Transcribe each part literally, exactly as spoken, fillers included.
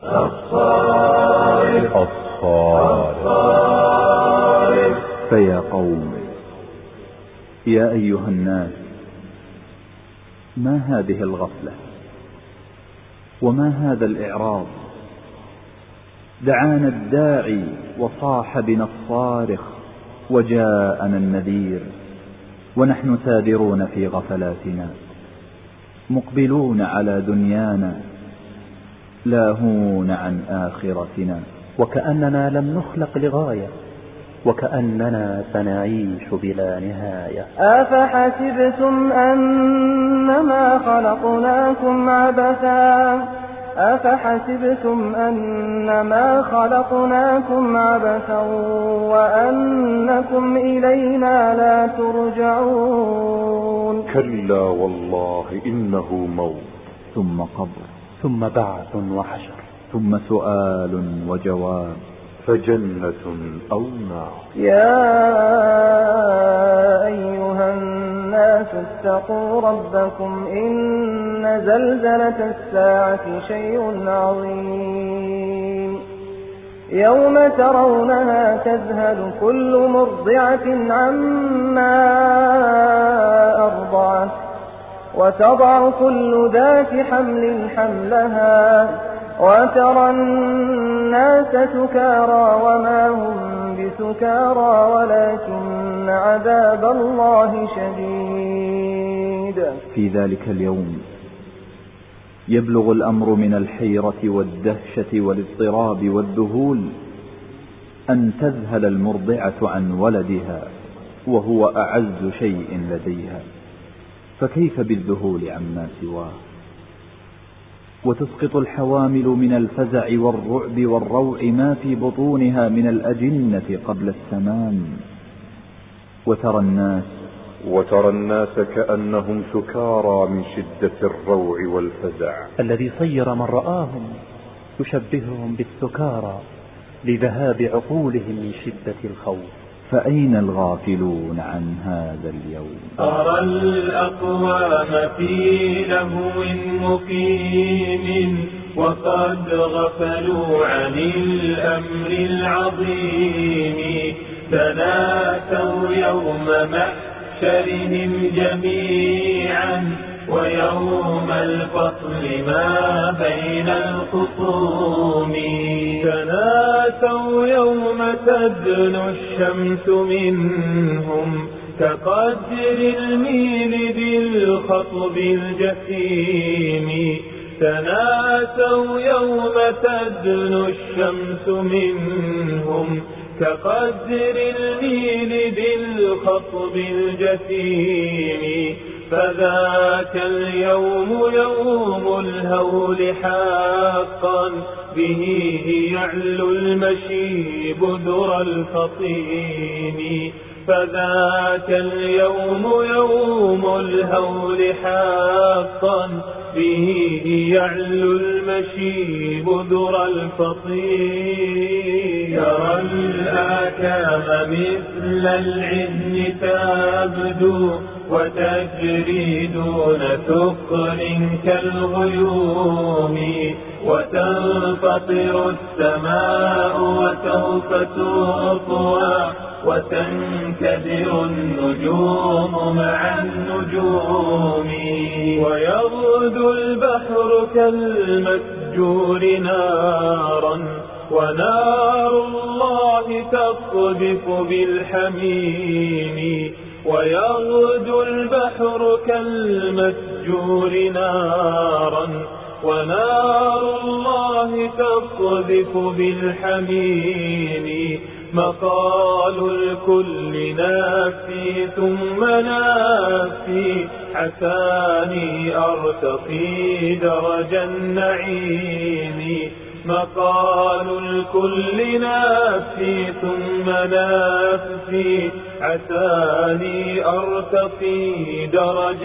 الصارخ الصارخ. فيا قوم، يا أيها الناس، ما هذه الغفلة وما هذا الإعراض؟ دعانا الداعي وصاح بنا الصارخ وجاءنا النذير، ونحن سادرون في غفلاتنا مقبلون على دنيانا لاهون عن آخرتنا. وكأننا لم نخلق لغاية، وكأننا سنعيش بلا نهاية. أفحسبتم أنما خلقناكم عبثا أفحسبتم أنما خلقناكم عبثا وأنكم إلينا لا ترجعون. كلا والله إنه موت، ثم قبر، ثم بعث وحشر، ثم سؤال وجواب، فجنة أو نار. يا أيها الناس اتقوا ربكم إن زلزلة الساعة شيء عظيم. يوم ترونها تذهل كل مرضعة عما أرضعت وتضع كل ذات حمل حملها وترى الناس سكارى وما هم بسكارى ولكن عذاب الله شديد. في ذلك اليوم يبلغ الأمر من الحيرة والدهشة والاضطراب والذهول أن تذهل المرضعة عن ولدها وهو أعز شيء لديها، فكيف بالذهول عما سواه؟ وتسقط الحوامل من الفزع والرعب والروع ما في بطونها من الأجنة قبل السمان. وترى الناس وترى الناس كأنهم سكارى من شدة الروع والفزع الذي صير من رآهم يشبههم بالسكارى لذهاب عقولهم من شدة الخوف. فأين الغافلون عن هذا اليوم؟ أرى الأقوام في لهو مقيم وقد غفلوا عن الأمر العظيم. تناسوا يوم محشرهم جميعا ويوم الفصل ما بين الخصوم. تناسوا يوم تدنو الشمس منهم كقدر الميل بالخطب الجسيم. تناسوا يوم تدنو الشمس منهم كقدر الميل بالخطب الجسيم. فذاك اليوم يوم الهول حقا به يعلو المشيب ذرى الفطيم. فذاك اليوم يوم الهول حقا به يعلو المشيب ذرى الفطيم. يرى الآكام مثل العهن تبدو وتجري دون ثقل كالغيوم. وتنفطر السماء وسوف تطوى وتنكدر النجوم مع النجوم. ويغدو البحر كالمسجور نارا ونار الله تقذف بالحميم. ويغدو البحر كالمسجور نارا ونار الله تقذف بالحميم. مقال الكل نافي ثم نافي حتاني أرتقي درج النعيم. مقال الكل نافي ثم نافي عساني أرتقي درج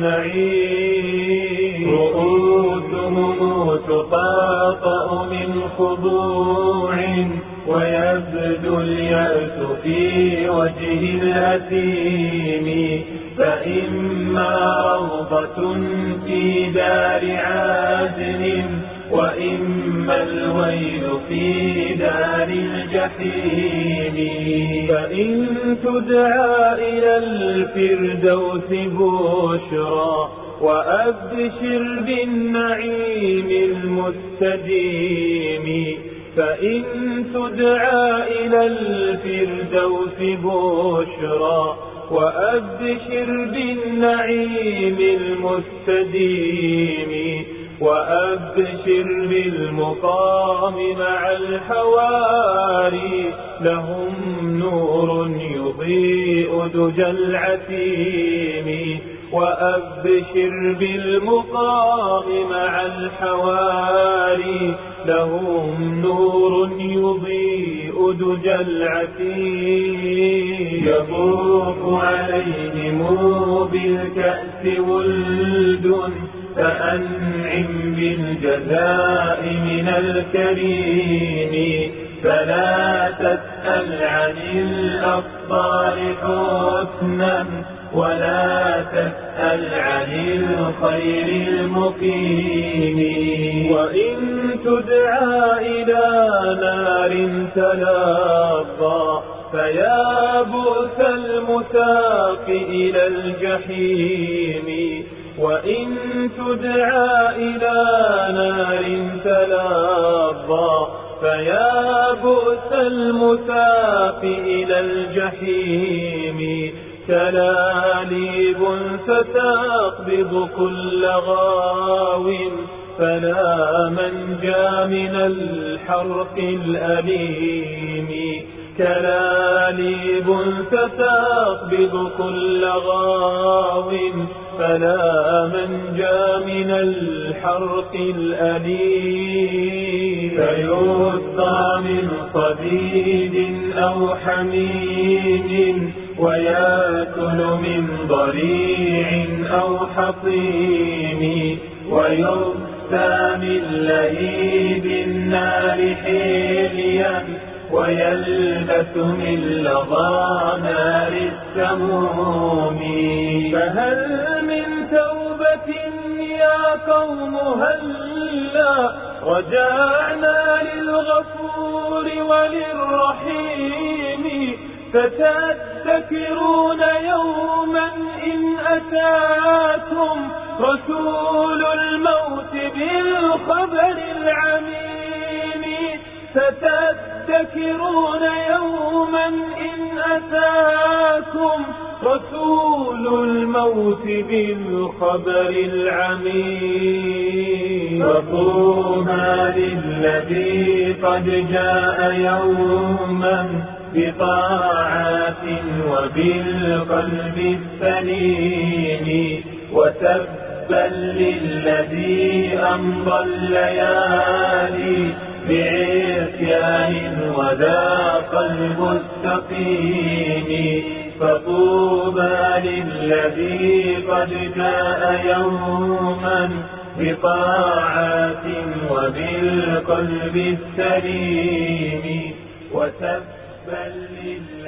النعيم. رؤوسهم تقاطأ من خضوع ويبدو اليأس في وجه الأثيم. فإما روضة في دار عادن وإما الويل في دار الجحيم. فإن تدعى إلى الفردوس بشرى وأبشر بالنعيم المستديم. فإن تدعى إلى الفردوس بشرى وأبشر بالنعيم المستديم. وأبشر بالمقام مع الحواري لهم نور يضيء دجى العتيم. وأبشر بالمقام مع الحواري لهم نور يضيء دجى العتيم. يطوف عليهم بالكأس ولد فأنعم بالجزاء من الكريم. فلا تسأل عن الأفضال حسنا ولا تسأل عن الخير المقيم. وإن تدعى إلى نار تلظى فيا بؤس المساق إلى الجحيم. وإن تدعى إلى نار تلظى فيا بؤس المساق إلى الجحيم. تلاليب ستقبض كل غاو فلا منجى من الحرق الأليم. تلاليب ستقبض كل غاو فلا منجى من الحرق الأليم. فيسقى من صديد أو حميم ويأكل من ضريع أو حطيم. ويغسى من لهيب النار حليا ويلبس من لظى نار السموم. فهل من توبة يا قوم هلا رجعنا للغفور وللرحيم. فتذكرون يوما إن أتاكم رسول الموت بالخبر العميم. فتذكرون يوما إن أتاكم رسول الموت بالخبر العميم. فطوبى للذي قد جاء يوما بطاعات وبالقلب السليم. وتبا للذي أمضى الليالي بعصيان وذا قلب السقيم. فطوبى للذي قد جاء يوما بطاعات وبالقلب السليم. وتبا للذي